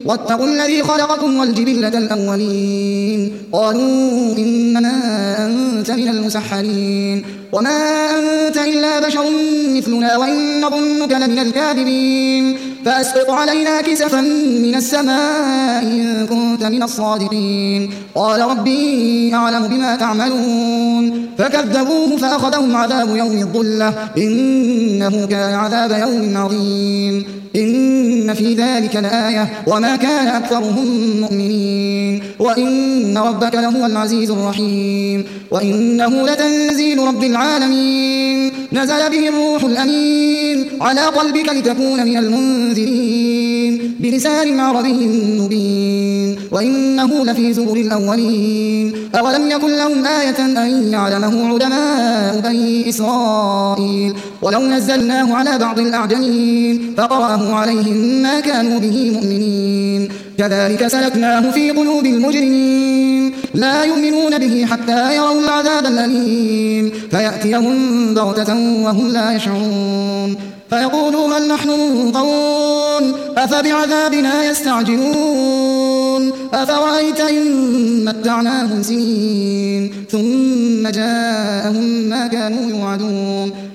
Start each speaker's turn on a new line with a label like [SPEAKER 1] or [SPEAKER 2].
[SPEAKER 1] واتقوا الذي خلقكم والجبلة الأولين قالوا إنما أنت من المسحرين وما أنت إلا بشر مثلنا وإن نظنك لمن الكاذبين فأسقط علينا كسفا من السماء إن كنت من الصادقين قال ربي أعلم بما تعملون فكذبوه فأخذهم عذاب يوم الظلة إنه كان عذاب يوم عظيم إن في ذلك لآية وما كان أكثرهم مؤمنين وإن ربك لهو العزيز الرحيم وإنه لتنزيل رب العالمين نزل به الروح الأمين على قلبك لتكون من المنذرين بلسان عربي مبين وإنه لفي زبر الأولين أولم يكن لهم آية أن يعلمه علماء بني إسرائيل ولو نزلناه على بعض الأعجمين فقرأه عليهم ما كانوا به مؤمنين كذلك سلكناه في قلوب المجرمين لا يؤمنون به حتى يروا العذاب الأليم فيأتيهم بغتة وهم لا يشعرون فيقولوا هل نحن منظرون أفبعذابنا يستعجلون أفرأيت إن متعناهم سنين ثم جاءهم ما كانوا يوعدون